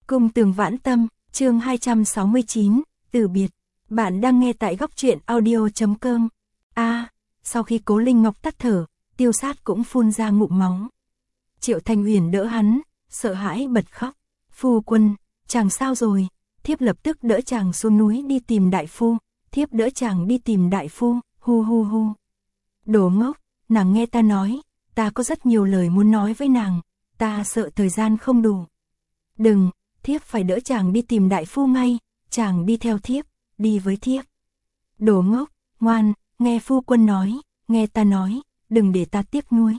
Cung Tường Vãn Tâm, chương 269, từ biệt. Bạn đang nghe tại góc truyện audio.com. Sau khi Cố Linh Ngọc tắt thở, Tiêu Sát cũng phun ra ngụm máu. Triệu Thanh Huyền đỡ hắn, sợ hãi bật khóc. Phu quân, chàng sao rồi? Thiếp lập tức đỡ chàng xuống núi đi tìm đại phu. Thiếp đỡ chàng đi tìm đại phu, hu hu hu. Đồ ngốc, nàng nghe ta nói, ta có rất nhiều lời muốn nói với nàng, ta sợ thời gian không đủ. Đừng, thiếp phải đỡ chàng đi tìm đại phu ngay, chàng đi theo thiếp, đi với thiếp. Đồ ngốc, ngoan, nghe phu quân nói, nghe ta nói, đừng để ta tiếc nuối.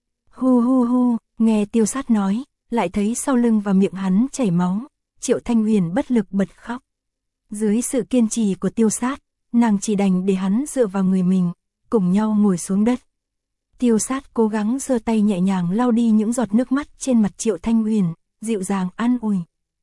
Hu hu hu, nghe Tiêu Sát nói, lại thấy sau lưng và miệng hắn chảy máu, Triệu Thanh Huyền bất lực bật khóc. Dưới sự kiên trì của Tiêu Sát, nàng chỉ đành để hắn dựa vào người mình, cùng nhau ngồi xuống đất. Tiêu Sát cố gắng giơ tay nhẹ nhàng lau đi những giọt nước mắt trên mặt Triệu Thanh Huyền, dịu dàng an ủi.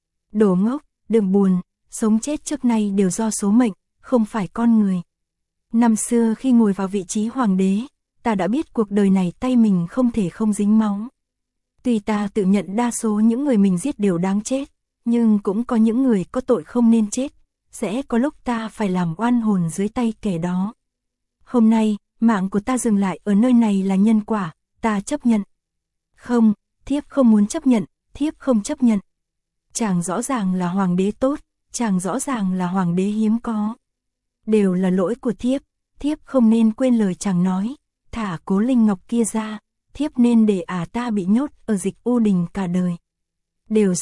Đồ ngốc, đừng buồn, sống chết trước nay đều do số mệnh, không phải con người. Năm xưa khi ngồi vào vị trí hoàng đế, ta đã biết cuộc đời này tay mình không thể không dính máu. Tuy ta tự nhận đa số những người mình giết đều đáng chết, nhưng cũng có những người có tội không nên chết, sẽ có lúc ta phải làm oan hồn dưới tay kẻ đó. Hôm nay, mạng của ta dừng lại ở nơi này là nhân quả, ta chấp nhận. Không, thiếp không muốn chấp nhận, thiếp không chấp nhận. Chàng rõ ràng là hoàng đế tốt, chàng rõ ràng là hoàng đế hiếm có. Đều là lỗi của thiếp không nên quên lời chàng nói, thả Cố Linh Ngọc kia ra, thiếp nên để ta bị nhốt ở Dịch U Đình cả đời. Đều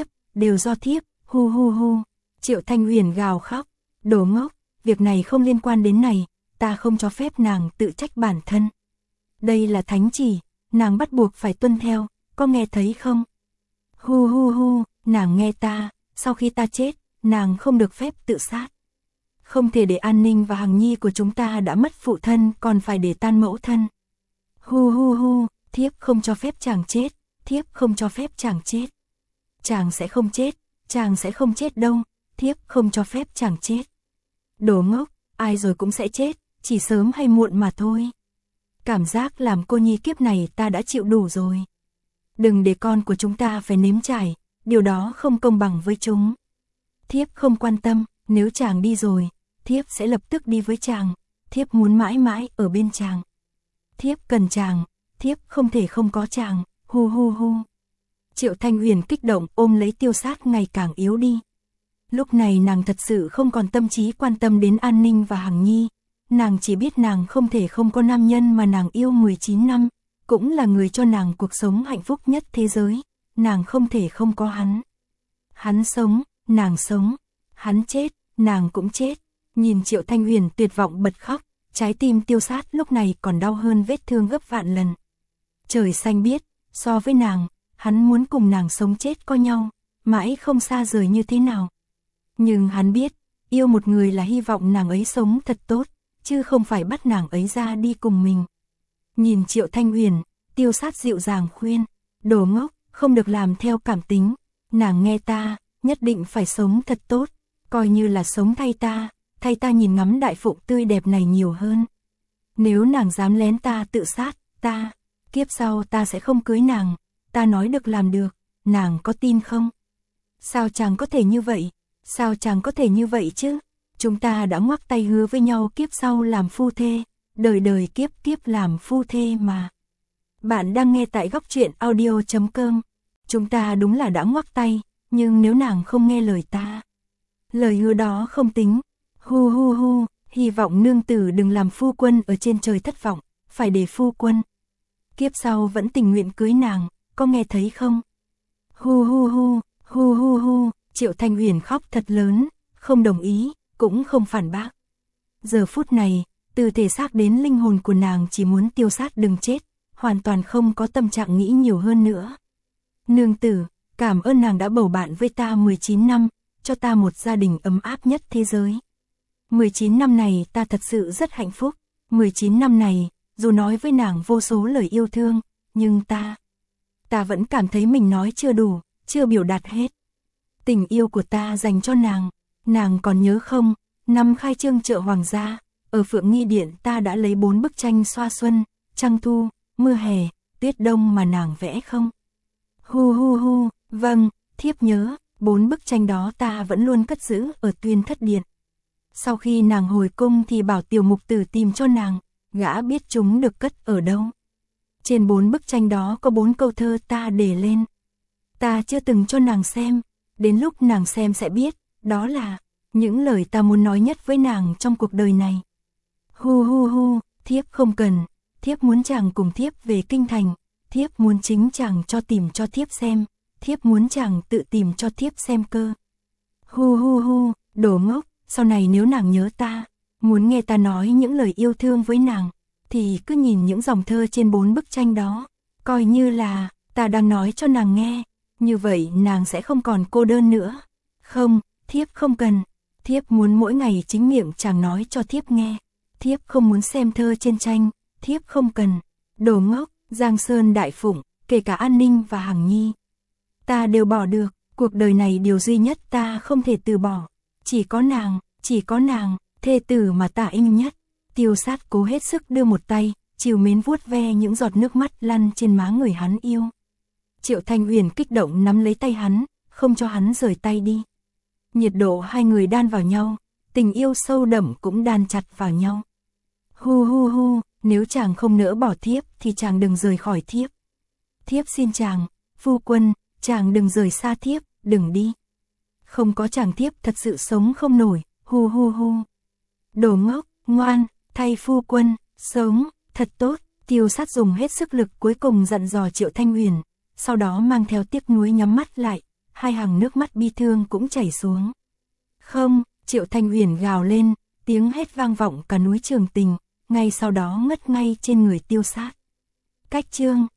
do thiếp, hu hu hu. Triệu Thanh Huyền gào khóc, đồ ngốc, việc này không liên quan đến này, ta không cho phép nàng tự trách bản thân. Đây là thánh chỉ, nàng bắt buộc phải tuân theo, có nghe thấy không? Hu hu hu, nàng nghe ta, sau khi ta chết, nàng không được phép tự sát. Không thể để An Ninh và Hằng Nhi của chúng ta đã mất phụ thân còn phải để tan mẫu thân. Hu hu hu, thiếp không cho phép chàng chết, thiếp không cho phép chàng chết. Chàng sẽ không chết đâu, thiếp không cho phép chàng chết. Đồ ngốc, ai rồi cũng sẽ chết, chỉ sớm hay muộn mà thôi. Cảm giác làm cô nhi kiếp này ta đã chịu đủ rồi. Đừng để con của chúng ta phải nếm trải, điều đó không công bằng với chúng. Thiếp không quan tâm, nếu chàng đi rồi, thiếp sẽ lập tức đi với chàng, thiếp muốn mãi mãi ở bên chàng. Thiếp cần chàng, thiếp không thể không có chàng, hu hu hu. Triệu Thanh Huyền kích động ôm lấy Tiêu Sát ngày càng yếu đi. Lúc này nàng thật sự không còn tâm trí quan tâm đến An Ninh và Hằng Nhi, nàng chỉ biết nàng không thể không có nam nhân mà nàng yêu 19 năm, cũng là người cho nàng cuộc sống hạnh phúc nhất thế giới, nàng không thể không có hắn. Hắn sống, nàng sống, hắn chết, nàng cũng chết. Nhìn Triệu Thanh Huyền tuyệt vọng bật khóc, trái tim Tiêu Sát lúc này còn đau hơn vết thương gấp vạn lần. Trời xanh biết, so với nàng, hắn muốn cùng nàng sống chết co nhau, mãi không xa rời như thế nào. Nhưng hắn biết, yêu một người là hy vọng nàng ấy sống thật tốt, chứ không phải bắt nàng ấy ra đi cùng mình. Nhìn Triệu Thanh Huyền, Tiêu Sát dịu dàng khuyên, đồ ngốc, không được làm theo cảm tính, nàng nghe ta, nhất định phải sống thật tốt, coi như là sống thay ta nhìn ngắm đại phụng tươi đẹp này nhiều hơn. Nếu nàng dám lén ta tự sát, kiếp sau ta sẽ không cưới nàng, ta nói được làm được, nàng có tin không? Sao chàng có thể như vậy? Sao chàng có thể như vậy chứ? Chúng ta đã ngoắc tay hứa với nhau kiếp sau làm phu thê, đời đời kiếp kiếp làm phu thê mà. Bạn đang nghe tại góc truyện audio.com. Chúng ta đúng là đã ngoắc tay, nhưng nếu nàng không nghe lời ta, lời hứa đó không tính. Hu hu hu, hy vọng nương tử đừng làm phu quân ở trên trời thất vọng, phải để phu quân kiếp sau vẫn tình nguyện cưới nàng, có nghe thấy không? Hu hu hu, hu hu hu, Triệu Thanh Huyền khóc thật lớn, không đồng ý, cũng không phản bác. Giờ phút này, từ thể xác đến linh hồn của nàng chỉ muốn Tiêu Sát đừng chết, hoàn toàn không có tâm trạng nghĩ nhiều hơn nữa. Nương tử, cảm ơn nàng đã bầu bạn với ta 19 năm, cho ta một gia đình ấm áp nhất thế giới. 19 năm này ta thật sự rất hạnh phúc, 19 năm này, dù nói với nàng vô số lời yêu thương, nhưng ta vẫn cảm thấy mình nói chưa đủ, chưa biểu đạt hết. Tình yêu của ta dành cho nàng còn nhớ không, năm khai trương chợ Hoàng gia, ở Phượng Nghi Điện ta đã lấy 4 bức tranh xoa xuân, trăng thu, mưa hè, tuyết đông mà nàng vẽ không? Hu hu hu, vâng, thiếp nhớ, 4 bức tranh đó ta vẫn luôn cất giữ ở Tuyên Thất Điện. Sau khi nàng hồi cung thì bảo tiểu mục tử tìm cho nàng, gã biết chúng được cất ở đâu. Trên 4 bức tranh đó có 4 câu thơ ta để lên. Ta chưa từng cho nàng xem, đến lúc nàng xem sẽ biết, đó là những lời ta muốn nói nhất với nàng trong cuộc đời này. Hu hu hu, thiếp không cần, thiếp muốn chàng cùng thiếp về kinh thành, thiếp muốn chính chàng cho tìm cho thiếp xem, thiếp muốn chàng tự tìm cho thiếp xem cơ. Hu hu hu, đồ ngốc, sau này nếu nàng nhớ ta, muốn nghe ta nói những lời yêu thương với nàng, thì cứ nhìn những dòng thơ trên 4 bức tranh đó, coi như là ta đang nói cho nàng nghe, như vậy nàng sẽ không còn cô đơn nữa. Không, thiếp không cần, thiếp muốn mỗi ngày chính miệng chàng nói cho thiếp nghe, thiếp không muốn xem thơ trên tranh, thiếp không cần. Đồ ngốc, Giang Sơn Đại Phụng, kể cả An Ninh và Hằng Nhi, ta đều bỏ được, cuộc đời này điều duy nhất ta không thể từ bỏ, chỉ có nàng, thê tử mà ta yêu nhất. Tiêu Sát cố hết sức đưa một tay, trìu mến vuốt ve những giọt nước mắt lăn trên má người hắn yêu. Triệu Thanh Uyển kích động nắm lấy tay hắn, không cho hắn rời tay đi. Nhiệt độ hai người đan vào nhau, tình yêu sâu đậm cũng đan chặt vào nhau. Hu hu hu, nếu chàng không nỡ bỏ thiếp thì chàng đừng rời khỏi thiếp. Thiếp xin chàng, phu quân, chàng đừng rời xa thiếp, đừng đi. Không có chàng thiếp thật sự sống không nổi, hu hu hu. Đồ ngốc, ngoan, thay phu quân, sống, thật tốt. Tiêu Sát dùng hết sức lực cuối cùng dặn dò Triệu Thanh Uyển, sau đó mang theo tiếc nuối nhắm mắt lại, hai hàng nước mắt bi thương cũng chảy xuống. Không, Triệu Thanh Uyển gào lên, tiếng hét vang vọng cả núi Trường Tình, ngay sau đó ngất ngay trên người Tiêu Sát. Cách chương